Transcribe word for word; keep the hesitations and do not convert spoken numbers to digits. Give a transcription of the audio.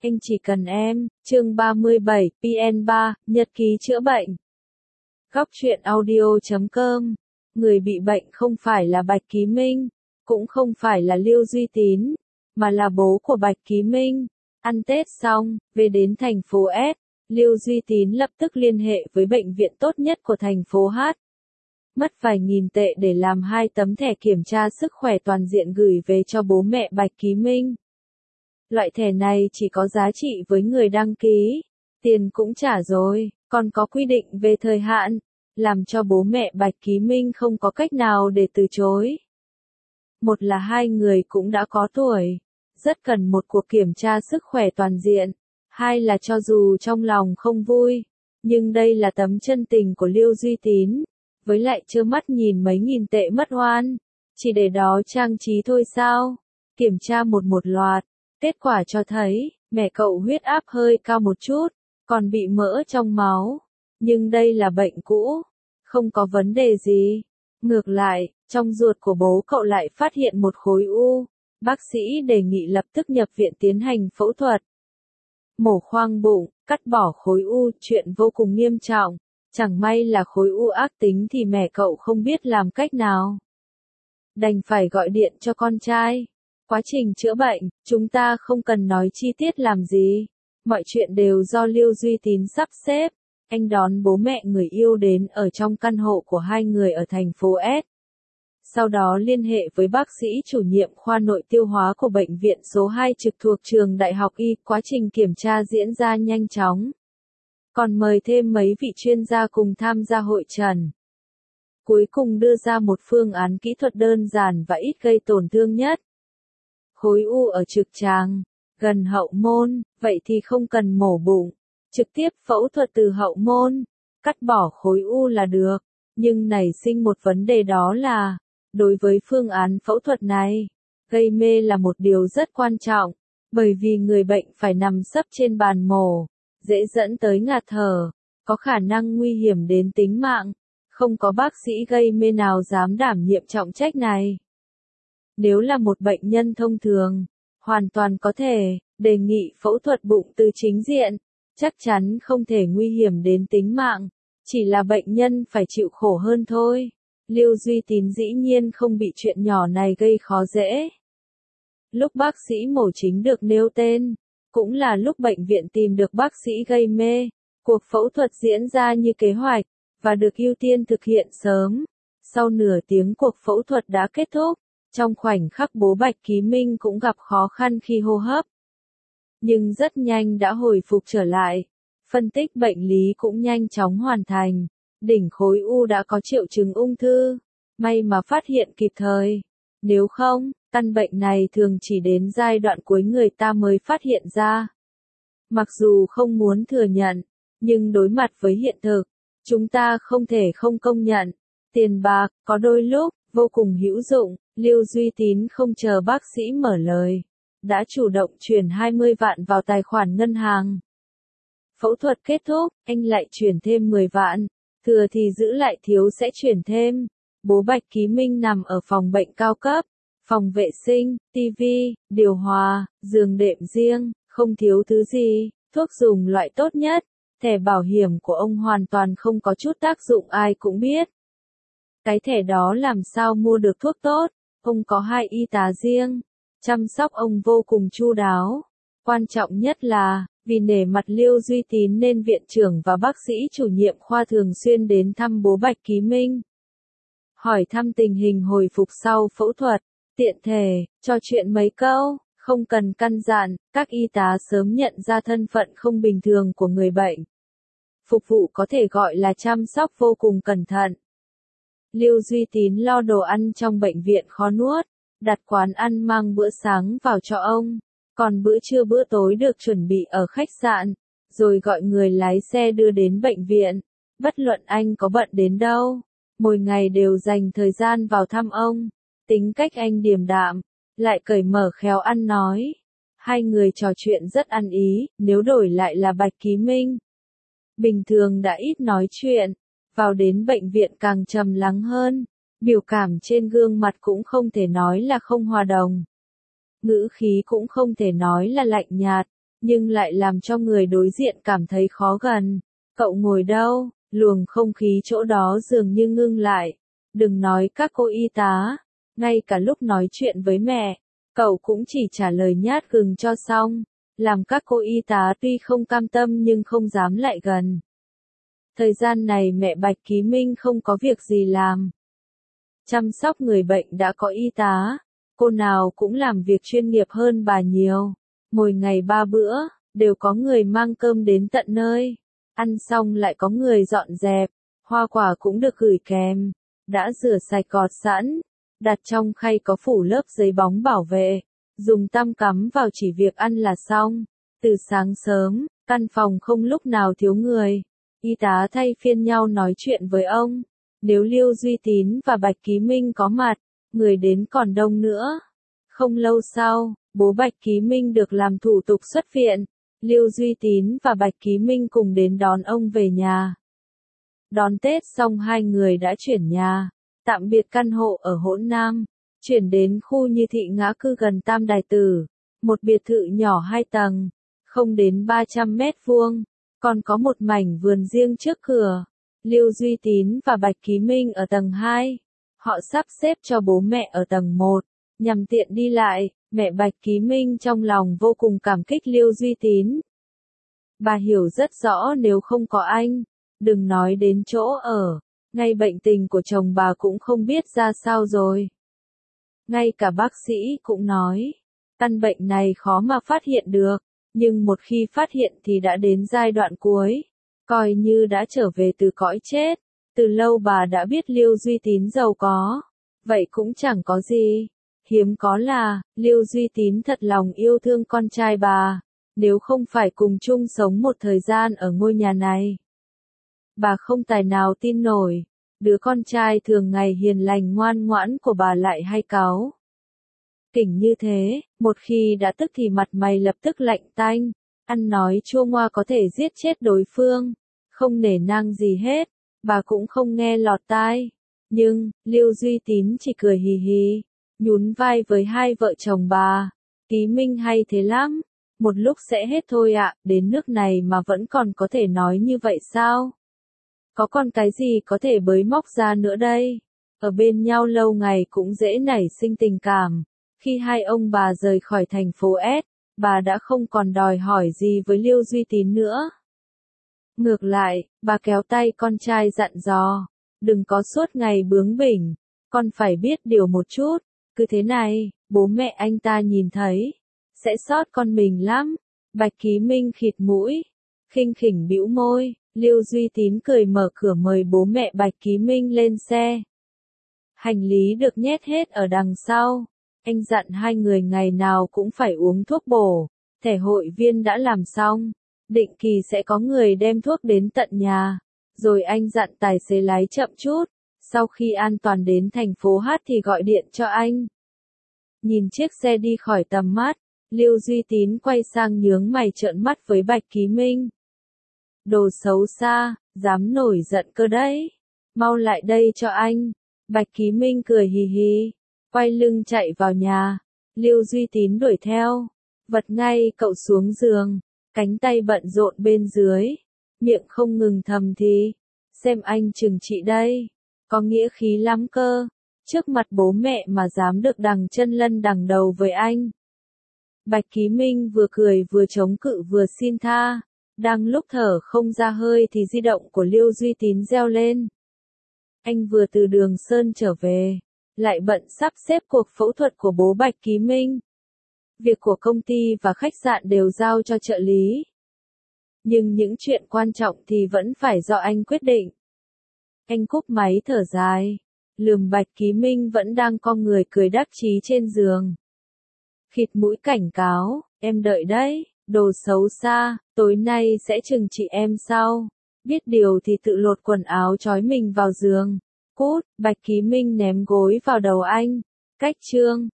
Anh chỉ cần em, chương ba mươi bảy, pê en ba, nhật ký chữa bệnh. Góc truyện audio chấm com. Người bị bệnh không phải là Bạch Ký Minh, cũng không phải là Lưu Duy Tín, mà là bố của Bạch Ký Minh. Ăn Tết xong, về đến thành phố S, Lưu Duy Tín lập tức liên hệ với bệnh viện tốt nhất của thành phố H. Mất vài nghìn tệ để làm hai tấm thẻ kiểm tra sức khỏe toàn diện gửi về cho bố mẹ Bạch Ký Minh. Loại thẻ này chỉ có giá trị với người đăng ký, tiền cũng trả rồi, còn có quy định về thời hạn, làm cho bố mẹ Bạch Ký Minh không có cách nào để từ chối. Một là hai người cũng đã có tuổi, rất cần một cuộc kiểm tra sức khỏe toàn diện, hai là cho dù trong lòng không vui, nhưng đây là tấm chân tình của Lưu Duy Tín, với lại trơ mắt nhìn mấy nghìn tệ mất oan, chỉ để đó trang trí thôi sao? Kiểm tra một một loạt, kết quả cho thấy, mẹ cậu huyết áp hơi cao một chút, còn bị mỡ trong máu, nhưng đây là bệnh cũ, không có vấn đề gì. Ngược lại, trong ruột của bố cậu lại phát hiện một khối u, bác sĩ đề nghị lập tức nhập viện tiến hành phẫu thuật. Mổ khoang bụng, cắt bỏ khối u, chuyện vô cùng nghiêm trọng, chẳng may là khối u ác tính thì mẹ cậu không biết làm cách nào. Đành phải gọi điện cho con trai. Quá trình chữa bệnh, chúng ta không cần nói chi tiết làm gì. Mọi chuyện đều do Lưu Duy Tín sắp xếp. Anh đón bố mẹ người yêu đến ở trong căn hộ của hai người ở thành phố S. Sau đó liên hệ với bác sĩ chủ nhiệm khoa nội tiêu hóa của bệnh viện số hai trực thuộc trường Đại học Y. Quá trình kiểm tra diễn ra nhanh chóng. Còn mời thêm mấy vị chuyên gia cùng tham gia hội trần. Cuối cùng đưa ra một phương án kỹ thuật đơn giản và ít gây tổn thương nhất. Khối u ở trực tràng, gần hậu môn, vậy thì không cần mổ bụng, trực tiếp phẫu thuật từ hậu môn, cắt bỏ khối u là được. Nhưng nảy sinh một vấn đề đó là, đối với phương án phẫu thuật này, gây mê là một điều rất quan trọng, bởi vì người bệnh phải nằm sấp trên bàn mổ, dễ dẫn tới ngạt thở, có khả năng nguy hiểm đến tính mạng, không có bác sĩ gây mê nào dám đảm nhiệm trọng trách này. Nếu là một bệnh nhân thông thường, hoàn toàn có thể đề nghị phẫu thuật bụng từ chính diện, chắc chắn không thể nguy hiểm đến tính mạng, chỉ là bệnh nhân phải chịu khổ hơn thôi. Lưu Duy Tín dĩ nhiên không bị chuyện nhỏ này gây khó dễ. Lúc bác sĩ mổ chính được nêu tên, cũng là lúc bệnh viện tìm được bác sĩ gây mê, cuộc phẫu thuật diễn ra như kế hoạch, và được ưu tiên thực hiện sớm. Sau nửa tiếng cuộc phẫu thuật đã kết thúc. Trong khoảnh khắc bố Bạch Ký Minh cũng gặp khó khăn khi hô hấp. Nhưng rất nhanh đã hồi phục trở lại. Phân tích bệnh lý cũng nhanh chóng hoàn thành. Đỉnh khối u đã có triệu chứng ung thư. May mà phát hiện kịp thời. Nếu không, căn bệnh này thường chỉ đến giai đoạn cuối người ta mới phát hiện ra. Mặc dù không muốn thừa nhận, nhưng đối mặt với hiện thực, chúng ta không thể không công nhận. Tiền bạc, có đôi lúc, vô cùng hữu dụng. Lưu Duy Tín không chờ bác sĩ mở lời, đã chủ động chuyển hai mươi vạn vào tài khoản ngân hàng. Phẫu thuật kết thúc, anh lại chuyển thêm mười vạn, thừa thì giữ lại thiếu sẽ chuyển thêm. Bố Bạch Ký Minh nằm ở phòng bệnh cao cấp, phòng vệ sinh, tivi, điều hòa, giường đệm riêng, không thiếu thứ gì, thuốc dùng loại tốt nhất. Thẻ bảo hiểm của ông hoàn toàn không có chút tác dụng ai cũng biết. Cái thẻ đó làm sao mua được thuốc tốt? Ông có hai y tá riêng, chăm sóc ông vô cùng chu đáo. Quan trọng nhất là, vì nể mặt Lưu Duy Tín nên viện trưởng và bác sĩ chủ nhiệm khoa thường xuyên đến thăm bố Bạch Ký Minh. Hỏi thăm tình hình hồi phục sau phẫu thuật, tiện thể, trò chuyện mấy câu, không cần căn dặn, các y tá sớm nhận ra thân phận không bình thường của người bệnh. Phục vụ có thể gọi là chăm sóc vô cùng cẩn thận. Lưu Duy Tín lo đồ ăn trong bệnh viện khó nuốt, đặt quán ăn mang bữa sáng vào cho ông, còn bữa trưa bữa tối được chuẩn bị ở khách sạn, rồi gọi người lái xe đưa đến bệnh viện. Bất luận anh có bận đến đâu, mỗi ngày đều dành thời gian vào thăm ông. Tính cách anh điềm đạm, lại cởi mở khéo ăn nói. Hai người trò chuyện rất ăn ý, nếu đổi lại là Bạch Ký Minh. Bình thường đã ít nói chuyện. Vào đến bệnh viện càng trầm lắng hơn, biểu cảm trên gương mặt cũng không thể nói là không hòa đồng. Ngữ khí cũng không thể nói là lạnh nhạt, nhưng lại làm cho người đối diện cảm thấy khó gần. Cậu ngồi đâu? Luồng không khí chỗ đó dường như ngưng lại. Đừng nói các cô y tá, ngay cả lúc nói chuyện với mẹ, cậu cũng chỉ trả lời nhát gừng cho xong, làm các cô y tá tuy không cam tâm nhưng không dám lại gần. Thời gian này mẹ Bạch Ký Minh không có việc gì làm. Chăm sóc người bệnh đã có y tá, cô nào cũng làm việc chuyên nghiệp hơn bà nhiều. Mỗi ngày ba bữa, đều có người mang cơm đến tận nơi. Ăn xong lại có người dọn dẹp, hoa quả cũng được gửi kèm, đã rửa sạch gọt sẵn, đặt trong khay có phủ lớp giấy bóng bảo vệ, dùng tăm cắm vào chỉ việc ăn là xong. Từ sáng sớm, căn phòng không lúc nào thiếu người, y tá thay phiên nhau nói chuyện với ông. Nếu Liêu Duy Tín và Bạch Ký Minh có mặt, người đến còn đông nữa. Không lâu sau, bố Bạch Ký Minh được làm thủ tục xuất viện. Liêu Duy Tín và Bạch Ký Minh cùng đến đón ông về nhà. Đón Tết xong hai người đã chuyển nhà, tạm biệt căn hộ ở Hỗn Nam, chuyển đến khu Như Thị ngã cư gần Tam Đài Tử, một biệt thự nhỏ hai tầng, không đến ba trăm mét vuông, còn có một mảnh vườn riêng trước cửa. Liêu Duy Tín và Bạch Ký Minh ở tầng hai, họ sắp xếp cho bố mẹ ở tầng một, nhằm tiện đi lại. Mẹ Bạch Ký Minh trong lòng vô cùng cảm kích Liêu Duy Tín. Bà hiểu rất rõ nếu không có anh, đừng nói đến chỗ ở, ngay bệnh tình của chồng bà cũng không biết ra sao rồi. Ngay cả bác sĩ cũng nói, căn bệnh này khó mà phát hiện được, nhưng một khi phát hiện thì đã đến giai đoạn cuối, coi như đã trở về từ cõi chết. Từ lâu bà đã biết Liêu Duy Tín giàu có, vậy cũng chẳng có gì. Hiếm có là, Liêu Duy Tín thật lòng yêu thương con trai bà, nếu không phải cùng chung sống một thời gian ở ngôi nhà này. Bà không tài nào tin nổi, đứa con trai thường ngày hiền lành ngoan ngoãn của bà lại hay cáu kỉnh như thế, một khi đã tức thì mặt mày lập tức lạnh tanh, ăn nói chua ngoa có thể giết chết đối phương, không nể nang gì hết, bà cũng không nghe lọt tai. Nhưng, Liêu Duy Tín chỉ cười hì hì, nhún vai với hai vợ chồng bà. Ký Minh hay thế lắm, một lúc sẽ hết thôi ạ, đến nước này mà vẫn còn có thể nói như vậy sao? Có còn cái gì có thể bới móc ra nữa đây? Ở bên nhau lâu ngày cũng dễ nảy sinh tình cảm. Khi hai ông bà rời khỏi thành phố S, bà đã không còn đòi hỏi gì với Liêu Duy Tín nữa. Ngược lại, bà kéo tay con trai dặn dò, đừng có suốt ngày bướng bỉnh, con phải biết điều một chút, cứ thế này, bố mẹ anh ta nhìn thấy, sẽ xót con mình lắm. Bạch Ký Minh khịt mũi, khinh khỉnh bĩu môi, Liêu Duy Tín cười mở cửa mời bố mẹ Bạch Ký Minh lên xe. Hành lý được nhét hết ở đằng sau, anh dặn hai người ngày nào cũng phải uống thuốc bổ, thẻ hội viên đã làm xong, định kỳ sẽ có người đem thuốc đến tận nhà, rồi anh dặn tài xế lái chậm chút, sau khi an toàn đến thành phố H thì gọi điện cho anh. Nhìn chiếc xe đi khỏi tầm mắt, Liêu Duy Tín quay sang nhướng mày trợn mắt với Bạch Ký Minh. Đồ xấu xa, dám nổi giận cơ đấy. Mau lại đây cho anh. Bạch Ký Minh cười hì hì, quay lưng chạy vào nhà. Liêu Duy Tín đuổi theo, vật ngay cậu xuống giường, cánh tay bận rộn bên dưới, miệng không ngừng thầm thì, xem anh trừng trị đây, có nghĩa khí lắm cơ, trước mặt bố mẹ mà dám được đằng chân lân đằng đầu với anh. Bạch Ký Minh vừa cười vừa chống cự vừa xin tha, đang lúc thở không ra hơi thì di động của Liêu Duy Tín reo lên. Anh vừa từ Đường Sơn trở về, lại bận sắp xếp cuộc phẫu thuật của bố Bạch Ký Minh. Việc của công ty và khách sạn đều giao cho trợ lý. Nhưng những chuyện quan trọng thì vẫn phải do anh quyết định. Anh cúp máy thở dài, lườm Bạch Ký Minh vẫn đang cong người cười đắc chí trên giường. Khịt mũi cảnh cáo, em đợi đấy, đồ xấu xa, tối nay sẽ trừng trị em sau. Biết điều thì tự lột quần áo trói mình vào giường. Cút, Bạch Ký Minh ném gối vào đầu anh. Cách chương